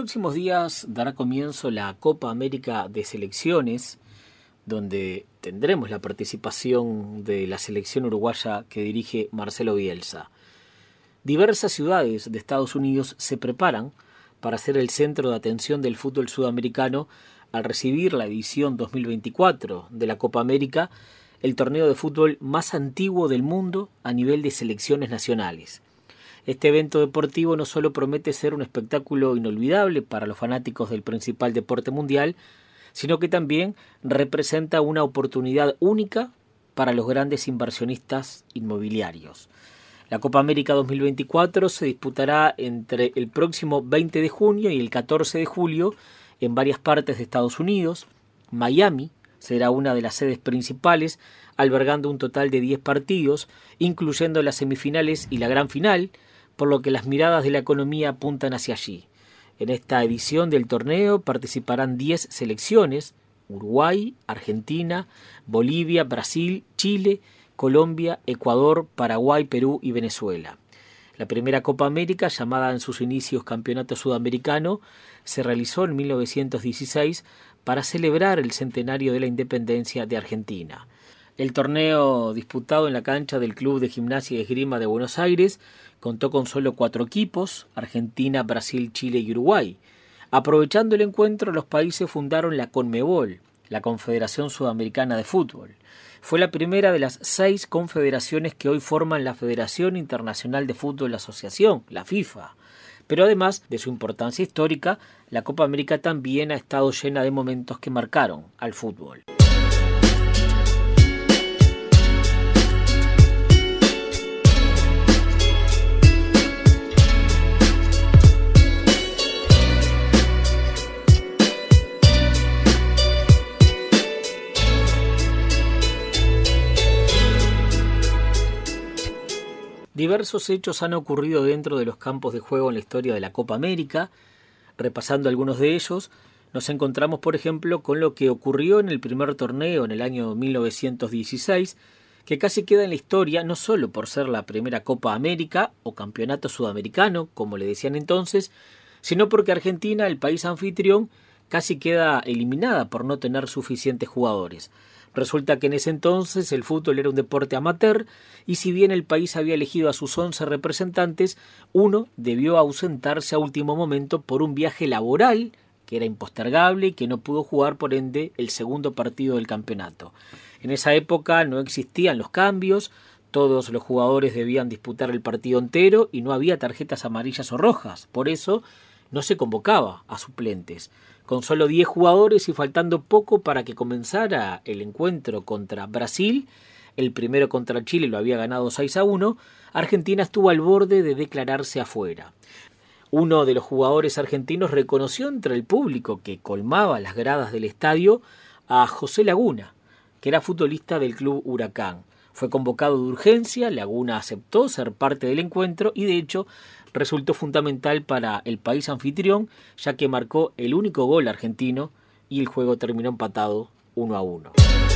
próximos días dará comienzo la Copa América de Selecciones, donde tendremos la participación de la selección uruguaya que dirige Marcelo Bielsa. Diversas ciudades de Estados Unidos se preparan para ser el centro de atención del fútbol sudamericano al recibir la edición 2024 de la Copa América, el torneo de fútbol más antiguo del mundo a nivel de selecciones nacionales. Este evento deportivo no solo promete ser un espectáculo inolvidable para los fanáticos del principal deporte mundial, sino que también representa una oportunidad única para los grandes inversionistas inmobiliarios. La Copa América 2024 se disputará entre el próximo 20 de junio y el 14 de julio en varias partes de Estados Unidos. Miami será una de las sedes principales, albergando un total de 10 partidos, incluyendo las semifinales y la gran final, por lo que las miradas de la economía apuntan hacia allí. En esta edición del torneo participarán 10 selecciones: Uruguay, Argentina, Bolivia, Brasil, Chile, Colombia, Ecuador, Paraguay, Perú y Venezuela. La primera Copa América, llamada en sus inicios Campeonato Sudamericano, se realizó en 1916 para celebrar el centenario de la independencia de Argentina. El torneo, disputado en la cancha del Club de Gimnasia y Esgrima de Buenos Aires, contó con solo 4 equipos: Argentina, Brasil, Chile y Uruguay. Aprovechando el encuentro, los países fundaron la CONMEBOL, la Confederación Sudamericana de Fútbol. Fue la primera de las 6 confederaciones que hoy forman la Federación Internacional de Fútbol Asociación, la FIFA. Pero además de su importancia histórica, la Copa América también ha estado llena de momentos que marcaron al fútbol. Diversos hechos han ocurrido dentro de los campos de juego en la historia de la Copa América. Repasando algunos de ellos, nos encontramos, por ejemplo, con lo que ocurrió en el primer torneo en el año 1916, que casi queda en la historia no solo por ser la primera Copa América o Campeonato Sudamericano, como le decían entonces, sino porque Argentina, el país anfitrión, casi queda eliminada por no tener suficientes jugadores. Resulta que en ese entonces el fútbol era un deporte amateur y si bien el país había elegido a sus 11 representantes, uno debió ausentarse a último momento por un viaje laboral que era impostergable y que no pudo jugar, por ende, el segundo partido del campeonato. En esa época no existían los cambios, todos los jugadores debían disputar el partido entero y no había tarjetas amarillas o rojas, por eso no se convocaba a suplentes. Con solo 10 jugadores y faltando poco para que comenzara el encuentro contra Brasil, el primero contra Chile lo había ganado 6-1, Argentina estuvo al borde de declararse afuera. Uno de los jugadores argentinos reconoció entre el público que colmaba las gradas del estadio a José Laguna, que era futbolista del club Huracán. Fue convocado de urgencia, Laguna aceptó ser parte del encuentro y de hecho resultó fundamental para el país anfitrión, ya que marcó el único gol argentino y el juego terminó empatado 1-1.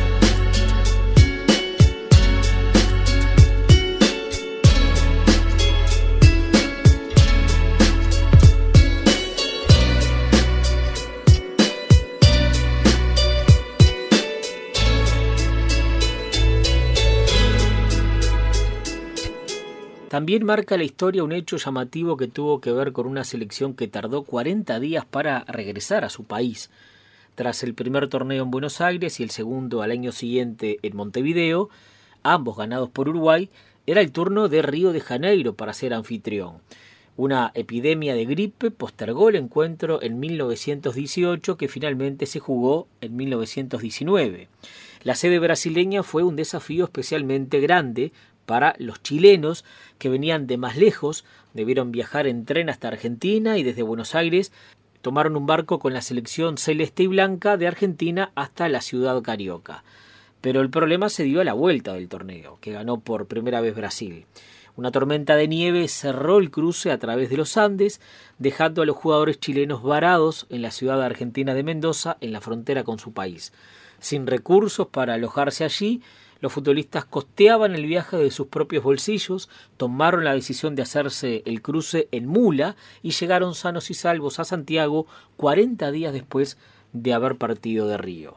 También marca la historia un hecho llamativo que tuvo que ver con una selección que tardó 40 días para regresar a su país. Tras el primer torneo en Buenos Aires y el segundo al año siguiente en Montevideo, ambos ganados por Uruguay, era el turno de Río de Janeiro para ser anfitrión. Una epidemia de gripe postergó el encuentro en 1918, que finalmente se jugó en 1919. La sede brasileña fue un desafío especialmente grande para los chilenos, que venían de más lejos, debieron viajar en tren hasta Argentina y desde Buenos Aires tomaron un barco con la selección celeste y blanca de Argentina hasta la ciudad carioca. Pero el problema se dio a la vuelta del torneo, que ganó por primera vez Brasil. Una tormenta de nieve cerró el cruce a través de los Andes, dejando a los jugadores chilenos varados en la ciudad argentina de Mendoza, en la frontera con su país. Sin recursos para alojarse allí, Los futbolistas costeaban el viaje de sus propios bolsillos, tomaron la decisión de hacerse el cruce en mula y llegaron sanos y salvos a Santiago 40 días después de haber partido de Río.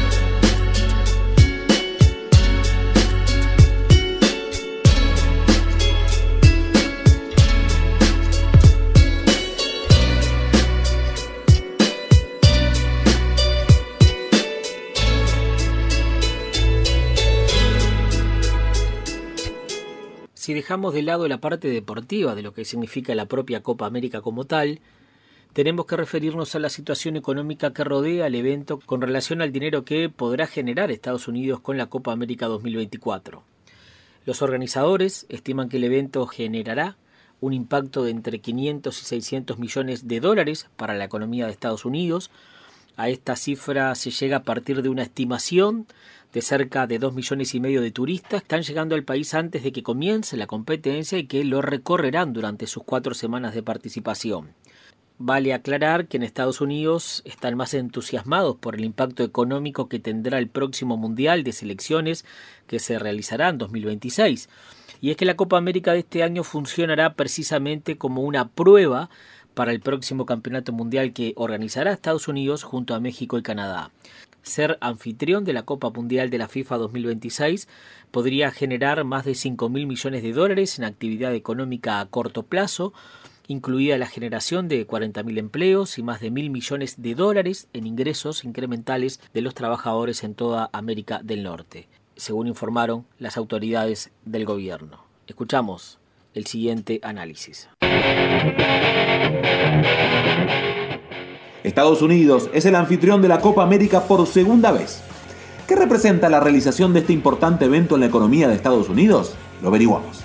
Si dejamos de lado la parte deportiva de lo que significa la propia Copa América como tal, tenemos que referirnos a la situación económica que rodea el evento con relación al dinero que podrá generar Estados Unidos con la Copa América 2024. Los organizadores estiman que el evento generará un impacto de entre 500 y 600 millones de dólares para la economía de Estados Unidos. A esta cifra se llega a partir de una estimación de cerca de 2,5 millones de turistas que están llegando al país antes de que comience la competencia y que lo recorrerán durante sus 4 semanas de participación. Vale aclarar que en Estados Unidos están más entusiasmados por el impacto económico que tendrá el próximo Mundial de Selecciones que se realizará en 2026. Y es que la Copa América de este año funcionará precisamente como una prueba para el próximo Campeonato Mundial que organizará Estados Unidos junto a México y Canadá. Ser anfitrión de la Copa Mundial de la FIFA 2026 podría generar más de 5.000 millones de dólares en actividad económica a corto plazo, incluida la generación de 40.000 empleos y más de 1.000 millones de dólares en ingresos incrementales de los trabajadores en toda América del Norte, según informaron las autoridades del gobierno. Escuchamos el siguiente análisis. Estados Unidos es el anfitrión de la Copa América por segunda vez. ¿Qué representa la realización de este importante evento en la economía de Estados Unidos? Lo averiguamos.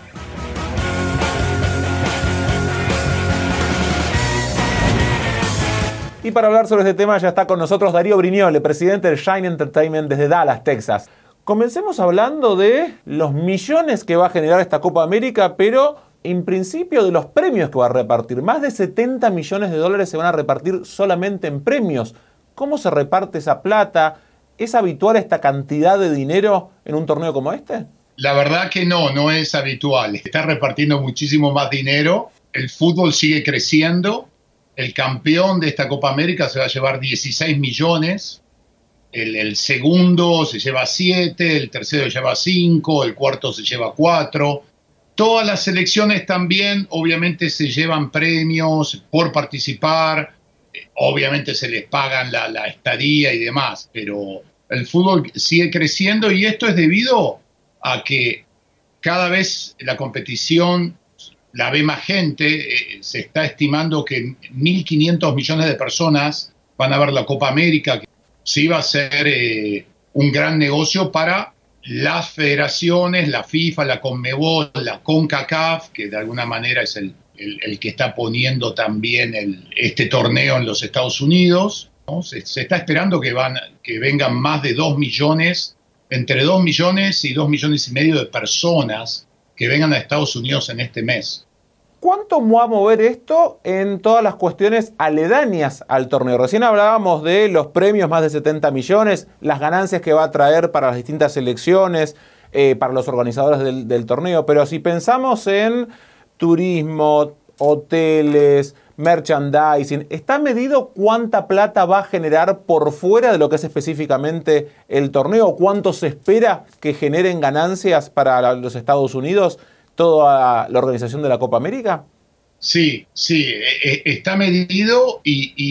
Y para hablar sobre este tema ya está con nosotros Darío Brignole, presidente del Shine Entertainment desde Dallas, Texas. Comencemos hablando de los millones que va a generar esta Copa América, pero en principio de los premios que va a repartir. Más de 70 millones de dólares se van a repartir solamente en premios. ¿Cómo se reparte esa plata? ¿Es habitual esta cantidad de dinero en un torneo como este? La verdad que no es habitual. Está repartiendo muchísimo más dinero. El fútbol sigue creciendo. El campeón de esta Copa América se va a llevar 16 millones. El segundo se lleva 7, el tercero se lleva 5, el cuarto se lleva 4. Todas las selecciones también obviamente se llevan premios por participar, obviamente se les pagan la estadía y demás, pero el fútbol sigue creciendo y esto es debido a que cada vez la competición la ve más gente. Se está estimando que 1.500 millones de personas van a ver la Copa América, que sí va a ser un gran negocio para las federaciones, la FIFA, la Conmebol, la CONCACAF, que de alguna manera es el que está poniendo también este torneo en los Estados Unidos, ¿no? Se está esperando que vengan más de 2 millones, entre 2 millones y 2,5 millones de personas que vengan a Estados Unidos en este mes. ¿Cuánto va a mover esto en todas las cuestiones aledañas al torneo? Recién hablábamos de los premios, más de 70 millones, las ganancias que va a traer para las distintas selecciones, para los organizadores del torneo, pero si pensamos en turismo, hoteles, merchandising, ¿está medido cuánta plata va a generar por fuera de lo que es específicamente el torneo? ¿Cuánto se espera que generen ganancias para los Estados Unidos toda la organización de la Copa América? Sí, está medido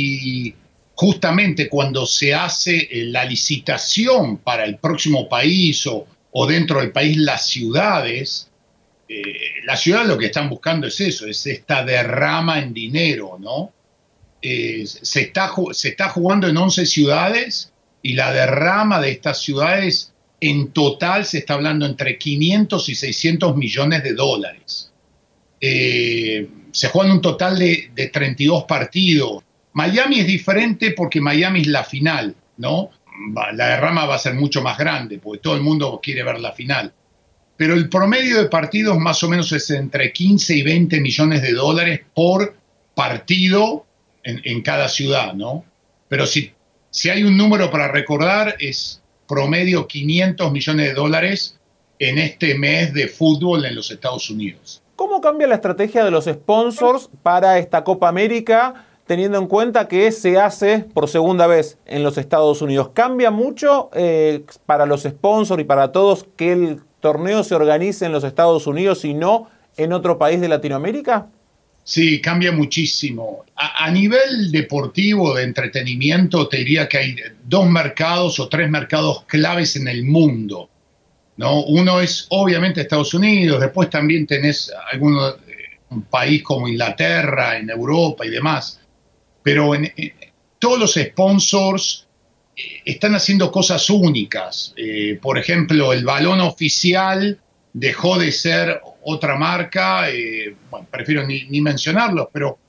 y justamente cuando se hace la licitación para el próximo país o dentro del país las ciudades lo que están buscando es eso, es esta derrama en dinero, ¿no? Se está jugando en 11 ciudades y la derrama de estas ciudades en total se está hablando entre 500 y 600 millones de dólares. Se juegan un total de 32 partidos. Miami es diferente porque Miami es la final, ¿no? La derrama va a ser mucho más grande porque todo el mundo quiere ver la final. Pero el promedio de partidos más o menos es entre 15 y 20 millones de dólares por partido en cada ciudad, ¿no? Pero si hay un número para recordar, es promedio 500 millones de dólares en este mes de fútbol en los Estados Unidos. ¿Cómo cambia la estrategia de los sponsors para esta Copa América, teniendo en cuenta que se hace por segunda vez en los Estados Unidos? ¿Cambia mucho para los sponsors y para todos que el torneo se organice en los Estados Unidos y no en otro país de Latinoamérica? Sí, cambia muchísimo. A nivel deportivo, de entretenimiento, te diría que hay 2 mercados o 3 mercados claves en el mundo, ¿no? Uno es obviamente Estados Unidos, después también tenés un país como Inglaterra, en Europa y demás. Pero todos los sponsors están haciendo cosas únicas. Por ejemplo, el balón oficial dejó de ser otra marca, bueno, prefiero ni mencionarlos, pero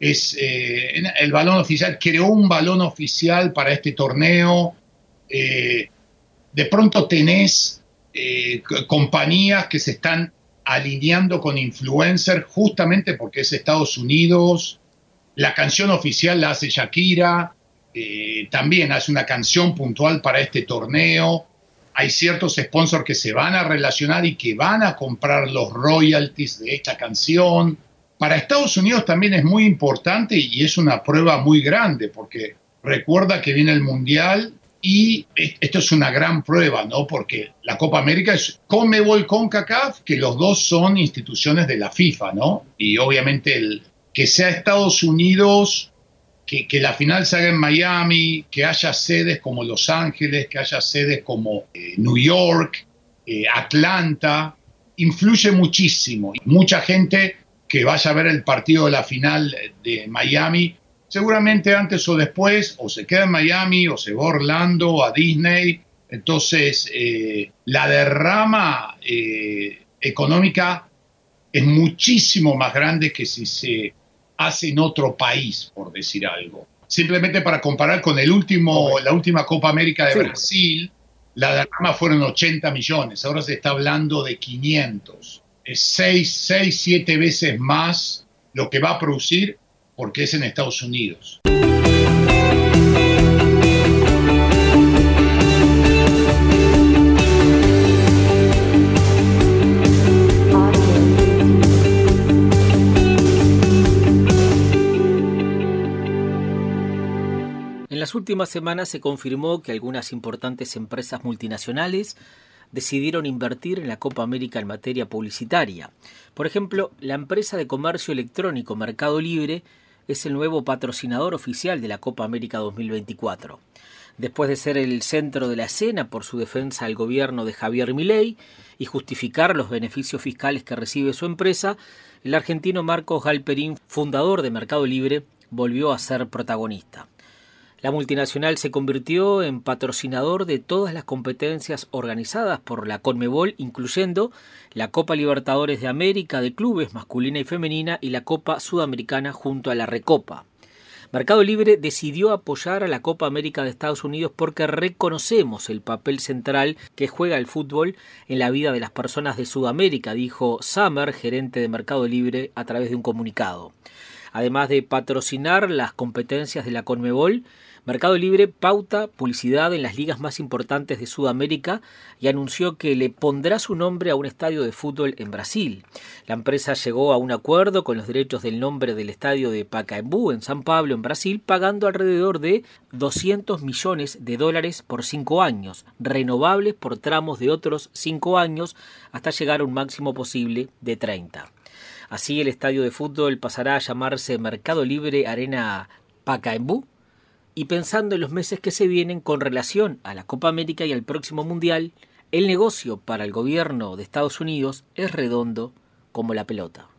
el balón oficial creó un balón oficial para este torneo. De pronto tenés compañías que se están alineando con influencers justamente porque es Estados Unidos. La canción oficial la hace Shakira, también hace una canción puntual para este torneo. Hay ciertos sponsors que se van a relacionar y que van a comprar los royalties de esta canción. Para Estados Unidos también es muy importante y es una prueba muy grande porque recuerda que viene el Mundial y esto es una gran prueba, ¿no? Porque la Copa América es CONMEBOL, CONCACAF, que los dos son instituciones de la FIFA, ¿no? Y obviamente que sea Estados Unidos, que la final se haga en Miami, que haya sedes como Los Ángeles, que haya sedes como New York, Atlanta, influye muchísimo. Mucha gente que vaya a ver el partido de la final de Miami, seguramente antes o después, o se queda en Miami, o se va a Orlando, a Disney. Entonces, la derrama económica es muchísimo más grande que si se hace en otro país, por decir algo. Simplemente para comparar con la última Copa América de Brasil, la derrama fueron 80 millones, ahora se está hablando de 500. Es 6, 7 veces más lo que va a producir porque es en Estados Unidos. En las últimas semanas se confirmó que algunas importantes empresas multinacionales decidieron invertir en la Copa América en materia publicitaria. Por ejemplo, la empresa de comercio electrónico Mercado Libre es el nuevo patrocinador oficial de la Copa América 2024. Después de ser el centro de la escena por su defensa al gobierno de Javier Milei y justificar los beneficios fiscales que recibe su empresa, el argentino Marcos Galperín, fundador de Mercado Libre, volvió a ser protagonista. La multinacional se convirtió en patrocinador de todas las competencias organizadas por la CONMEBOL, incluyendo la Copa Libertadores de América de clubes masculina y femenina y la Copa Sudamericana junto a la Recopa. Mercado Libre decidió apoyar a la Copa América de Estados Unidos porque reconocemos el papel central que juega el fútbol en la vida de las personas de Sudamérica, dijo Summer, gerente de Mercado Libre, a través de un comunicado. Además de patrocinar las competencias de la CONMEBOL, Mercado Libre pauta publicidad en las ligas más importantes de Sudamérica y anunció que le pondrá su nombre a un estadio de fútbol en Brasil. La empresa llegó a un acuerdo con los derechos del nombre del estadio de Pacaembu en San Pablo, en Brasil, pagando alrededor de $200 millones por 5 años, renovables por tramos de otros 5 años hasta llegar a un máximo posible de 30. Así, el estadio de fútbol pasará a llamarse Mercado Libre Arena Pacaembu. Y pensando en los meses que se vienen con relación a la Copa América y al próximo Mundial, el negocio para el gobierno de Estados Unidos es redondo como la pelota.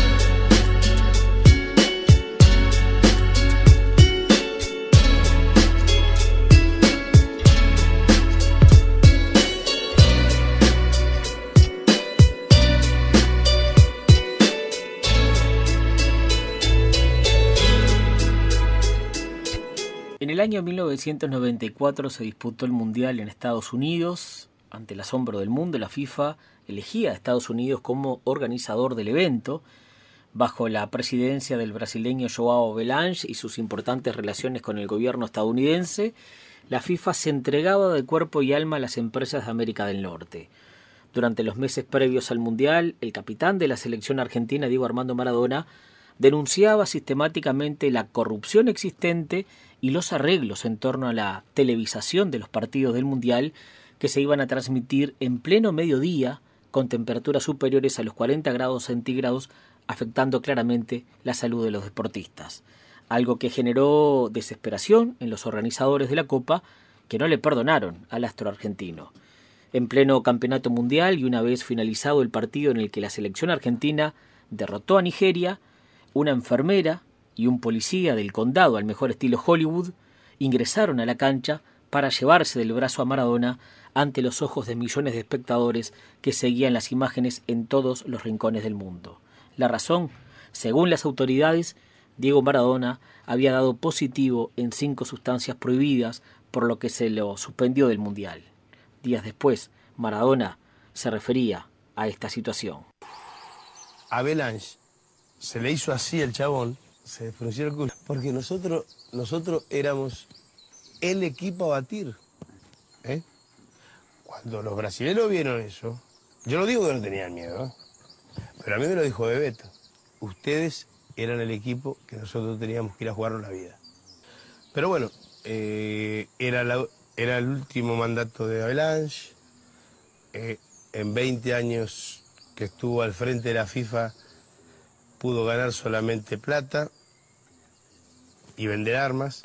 En el año 1994 se disputó el Mundial en Estados Unidos. Ante el asombro del mundo, la FIFA elegía a Estados Unidos como organizador del evento. Bajo la presidencia del brasileño João Havelange y sus importantes relaciones con el gobierno estadounidense, la FIFA se entregaba de cuerpo y alma a las empresas de América del Norte. Durante los meses previos al Mundial, el capitán de la selección argentina, Diego Armando Maradona, denunciaba sistemáticamente la corrupción existente y los arreglos en torno a la televisación de los partidos del Mundial que se iban a transmitir en pleno mediodía con temperaturas superiores a los 40 grados centígrados, afectando claramente la salud de los deportistas. Algo que generó desesperación en los organizadores de la Copa, que no le perdonaron al astro argentino. En pleno campeonato mundial y una vez finalizado el partido en el que la selección argentina derrotó a Nigeria, una enfermera y un policía del condado al mejor estilo Hollywood ingresaron a la cancha para llevarse del brazo a Maradona ante los ojos de millones de espectadores que seguían las imágenes en todos los rincones del mundo. La razón, según las autoridades, Diego Maradona había dado positivo en 5 sustancias prohibidas, por lo que se lo suspendió del Mundial. Días después, Maradona se refería a esta situación. A Belange se le hizo así el chabón, se frunció el culo, porque nosotros éramos el equipo a batir. Cuando los brasileños vieron eso, yo no digo que no tenían miedo, pero a mí me lo dijo Bebeto. Ustedes eran el equipo que nosotros teníamos que ir a jugarnos la vida. Pero bueno, era el último mandato de Avalanche. En 20 años que estuvo al frente de la FIFA, pudo ganar solamente plata y vender armas.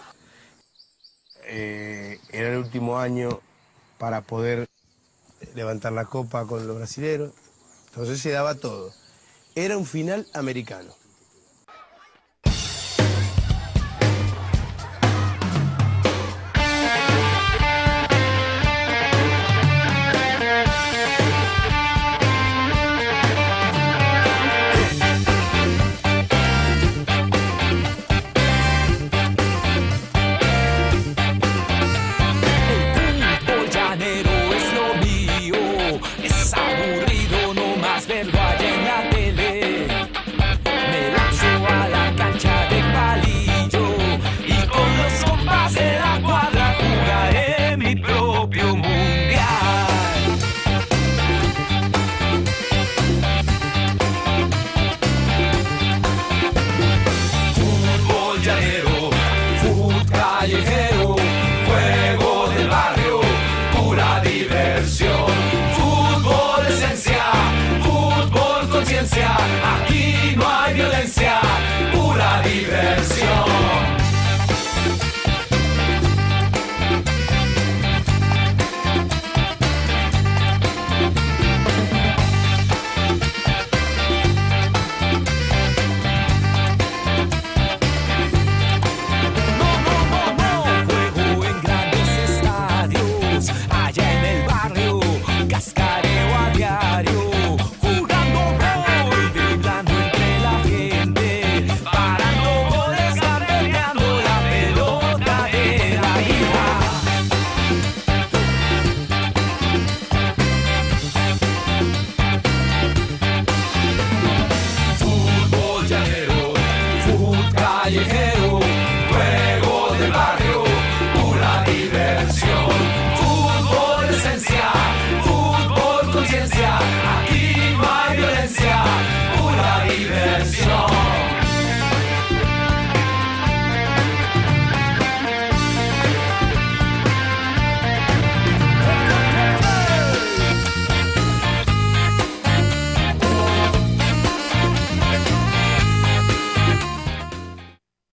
Era el último año para poder levantar la copa con los brasileños. Entonces se daba todo. Era un final americano.